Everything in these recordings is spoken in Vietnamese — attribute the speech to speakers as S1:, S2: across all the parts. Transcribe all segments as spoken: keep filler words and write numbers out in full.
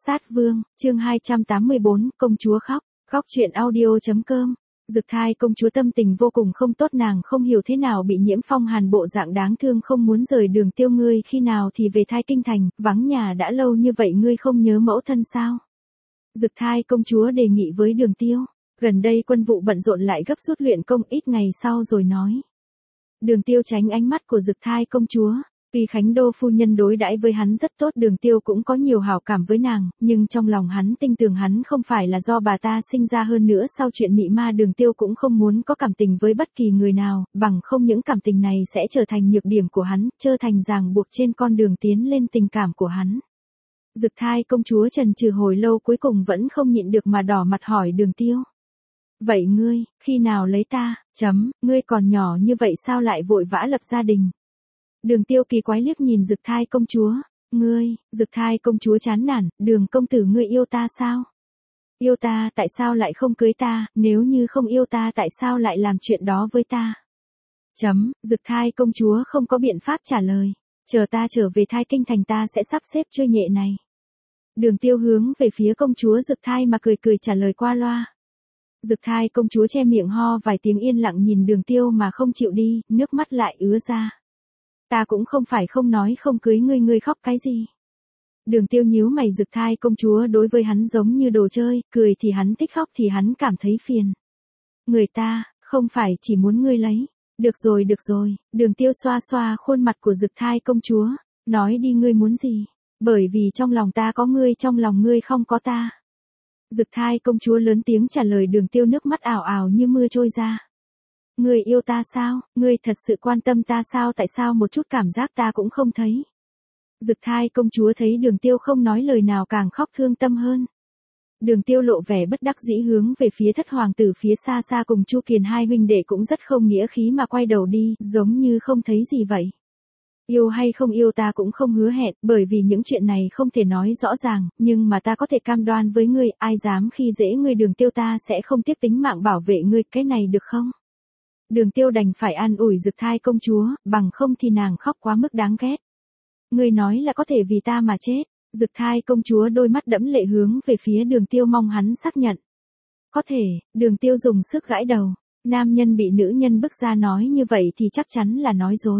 S1: Sát Vương, chương hai trăm tám mươi bốn, công chúa khóc, khóc chuyện audio.com. Dực Thai công chúa tâm tình vô cùng không tốt, nàng không hiểu thế nào bị nhiễm phong hàn bộ dạng đáng thương không muốn rời Đường Tiêu, ngươi khi nào thì về Thai Kinh Thành, vắng nhà đã lâu như vậy ngươi không nhớ mẫu thân sao? Dực Thai công chúa đề nghị với Đường Tiêu, gần đây quân vụ bận rộn lại gấp rút luyện công, ít ngày sau rồi nói. Đường Tiêu tránh ánh mắt của Dực Thai công chúa. Tuy Khánh Đô phu nhân đối đãi với hắn rất tốt, Đường Tiêu cũng có nhiều hảo cảm với nàng, nhưng trong lòng hắn tin tưởng hắn không phải là do bà ta sinh ra, hơn nữa sau chuyện mị ma Đường Tiêu cũng không muốn có cảm tình với bất kỳ người nào, bằng không những cảm tình này sẽ trở thành nhược điểm của hắn, trở thành ràng buộc trên con đường tiến lên tình cảm của hắn. Dực Thai công chúa chần chừ hồi lâu, cuối cùng vẫn không nhịn được mà đỏ mặt hỏi Đường Tiêu. Vậy ngươi, khi nào lấy ta, chấm, ngươi còn nhỏ như vậy sao lại vội vã lập gia đình? Đường Tiêu kỳ quái liếc nhìn Dực Thai công chúa, ngươi, Dực Thai công chúa chán nản, Đường công tử ngươi yêu ta sao? Yêu ta tại sao lại không cưới ta, nếu như không yêu ta tại sao lại làm chuyện đó với ta? Chấm, Dực Thai công chúa không có biện pháp trả lời, chờ ta trở về Thai Kinh Thành ta sẽ sắp xếp chơi nhẹ này. Đường Tiêu hướng về phía công chúa Dực Thai mà cười cười trả lời qua loa. Dực Thai công chúa che miệng ho vài tiếng yên lặng nhìn Đường Tiêu mà không chịu đi, nước mắt lại ứa ra. Ta cũng không phải không nói không cưới ngươi, ngươi khóc cái gì? Đường Tiêu nhíu mày, Dực Thai công chúa đối với hắn giống như đồ chơi, cười thì hắn thích, khóc thì hắn cảm thấy phiền. Người ta, không phải chỉ muốn ngươi lấy. Được rồi được rồi, Đường Tiêu xoa xoa khuôn mặt của Dực Thai công chúa, nói đi ngươi muốn gì? Bởi vì trong lòng ta có ngươi, trong lòng ngươi không có ta. Dực Thai công chúa lớn tiếng trả lời Đường Tiêu, nước mắt ảo ảo như mưa trôi ra. Ngươi yêu ta sao, ngươi thật sự quan tâm ta sao, tại sao một chút cảm giác ta cũng không thấy? Dực Thai công chúa thấy Đường Tiêu không nói lời nào càng khóc thương tâm hơn. Đường Tiêu lộ vẻ bất đắc dĩ hướng về phía thất hoàng tử phía xa xa cùng Chu Kiền hai huynh đệ cũng rất không nghĩa khí mà quay đầu đi, giống như không thấy gì vậy. Yêu hay không yêu ta cũng không hứa hẹn, bởi vì những chuyện này không thể nói rõ ràng, nhưng mà ta có thể cam đoan với ngươi, ai dám khi dễ ngươi Đường Tiêu ta sẽ không tiếc tính mạng bảo vệ ngươi, cái này được không? Đường Tiêu đành phải an ủi Dực Thai công chúa, bằng không thì nàng khóc quá mức đáng ghét. Ngươi nói là có thể vì ta mà chết. Dực Thai công chúa đôi mắt đẫm lệ hướng về phía Đường Tiêu mong hắn xác nhận. Có thể, Đường Tiêu dùng sức gãi đầu. Nam nhân bị nữ nhân bức ra nói như vậy thì chắc chắn là nói dối.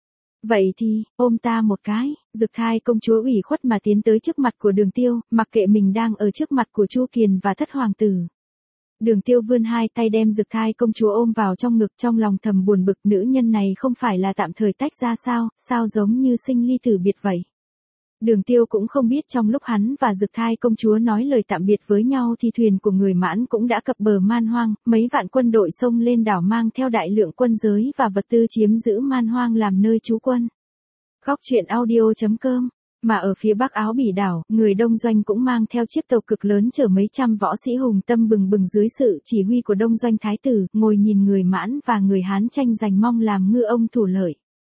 S1: Vậy thì, ôm ta một cái. Dực Thai công chúa ủy khuất mà tiến tới trước mặt của Đường Tiêu, mặc kệ mình đang ở trước mặt của Chu Kiền và thất hoàng tử. Đường Tiêu vươn hai tay đem Dực Thai công chúa ôm vào trong ngực, trong lòng thầm buồn bực, nữ nhân này không phải là tạm thời tách ra sao, sao giống như sinh ly tử biệt vậy. Đường Tiêu cũng không biết trong lúc hắn và Dực Thai công chúa nói lời tạm biệt với nhau thì thuyền của người Mãn cũng đã cập bờ Man Hoang, mấy vạn quân đội xông lên đảo mang theo đại lượng quân giới và vật tư chiếm giữ Man Hoang làm nơi trú quân. Khóc chuyện audio.com. Mà ở phía bắc Áo Bỉ đảo, người Đông Doanh cũng mang theo chiếc tàu cực lớn chở mấy trăm võ sĩ hùng tâm bừng bừng dưới sự chỉ huy của Đông Doanh thái tử, ngồi nhìn người Mãn và người Hán tranh giành mong làm ngư ông thủ lợi.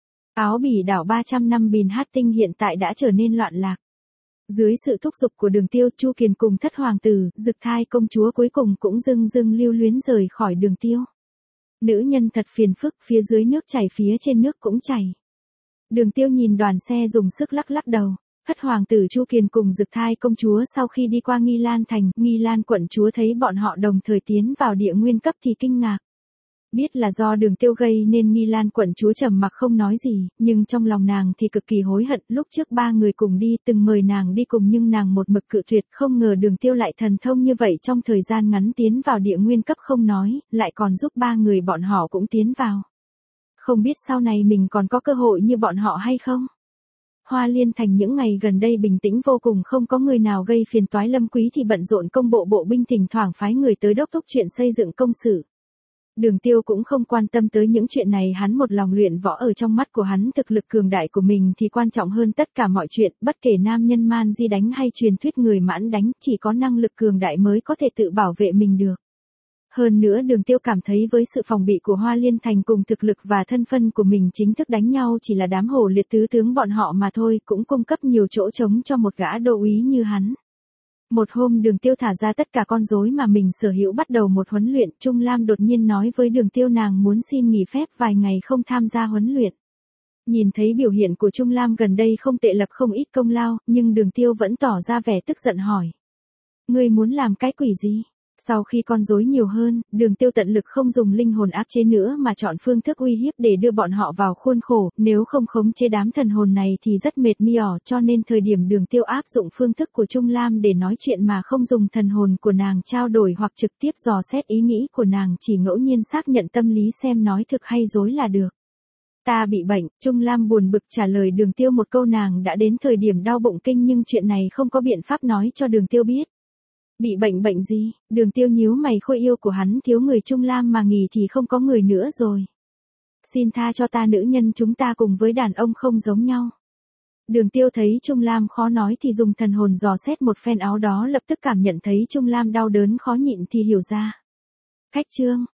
S1: Áo Bỉ đảo ba trăm năm bìn hát tinh hiện tại đã trở nên loạn lạc. Dưới sự thúc giục của Đường Tiêu, Chu Kiền cùng thất hoàng tử, Dực Thai công chúa cuối cùng cũng dưng dưng lưu luyến rời khỏi Đường Tiêu. Nữ nhân thật phiền phức, phía dưới nước chảy phía trên nước cũng chảy. Đường Tiêu nhìn đoàn xe dùng sức lắc lắc đầu. Thất hoàng tử Chu Kiền cùng Dực Thai công chúa sau khi đi qua Nghi Lan thành, Nghi Lan quận chúa thấy bọn họ đồng thời tiến vào địa nguyên cấp thì kinh ngạc. Biết là do Đường Tiêu gây nên Nghi Lan quận chúa trầm mặc không nói gì, nhưng trong lòng nàng thì cực kỳ hối hận, lúc trước ba người cùng đi từng mời nàng đi cùng nhưng nàng một mực cự tuyệt, không ngờ Đường Tiêu lại thần thông như vậy, trong thời gian ngắn tiến vào địa nguyên cấp không nói, lại còn giúp ba người bọn họ cũng tiến vào. Không biết sau này mình còn có cơ hội như bọn họ hay không? Hoa Liên thành những ngày gần đây bình tĩnh vô cùng, không có người nào gây phiền toái, Lâm Quý thì bận rộn công bộ bộ binh, thỉnh thoảng phái người tới đốc thúc chuyện xây dựng công sự. Đường Tiêu cũng không quan tâm tới những chuyện này, hắn một lòng luyện võ, ở trong mắt của hắn thực lực cường đại của mình thì quan trọng hơn tất cả mọi chuyện, bất kể nam nhân man di đánh hay truyền thuyết người Mãn đánh, chỉ có năng lực cường đại mới có thể tự bảo vệ mình được. Hơn nữa Đường Tiêu cảm thấy với sự phòng bị của Hoa Liên thành cùng thực lực và thân phân của mình, chính thức đánh nhau chỉ là đám hồ liệt tứ tướng bọn họ mà thôi, cũng cung cấp nhiều chỗ trống cho một gã đô úy như hắn. Một hôm Đường Tiêu thả ra tất cả con rối mà mình sở hữu bắt đầu một huấn luyện, Trung Lam đột nhiên nói với Đường Tiêu nàng muốn xin nghỉ phép vài ngày không tham gia huấn luyện. Nhìn thấy biểu hiện của Trung Lam gần đây không tệ, lập không ít công lao, nhưng Đường Tiêu vẫn tỏ ra vẻ tức giận hỏi. Ngươi muốn làm cái quỷ gì? Sau khi con rối nhiều hơn, Đường Tiêu tận lực không dùng linh hồn áp chế nữa mà chọn phương thức uy hiếp để đưa bọn họ vào khuôn khổ, nếu không khống chế đám thần hồn này thì rất mệt mỏi, cho nên thời điểm Đường Tiêu áp dụng phương thức của Trung Lam để nói chuyện mà không dùng thần hồn của nàng trao đổi hoặc trực tiếp dò xét ý nghĩ của nàng, chỉ ngẫu nhiên xác nhận tâm lý xem nói thực hay dối là được. Ta bị bệnh, Trung Lam buồn bực trả lời Đường Tiêu một câu, nàng đã đến thời điểm đau bụng kinh nhưng chuyện này không có biện pháp nói cho Đường Tiêu biết. Bị bệnh bệnh gì? Đường Tiêu nhíu mày, khôi yêu của hắn thiếu người Trung Lam mà nghỉ thì không có người nữa rồi. Xin tha cho ta, nữ nhân chúng ta cùng với đàn ông không giống nhau. Đường Tiêu thấy Trung Lam khó nói thì dùng thần hồn dò xét một phen, áo đó lập tức cảm nhận thấy Trung Lam đau đớn khó nhịn thì hiểu ra. Khách trương,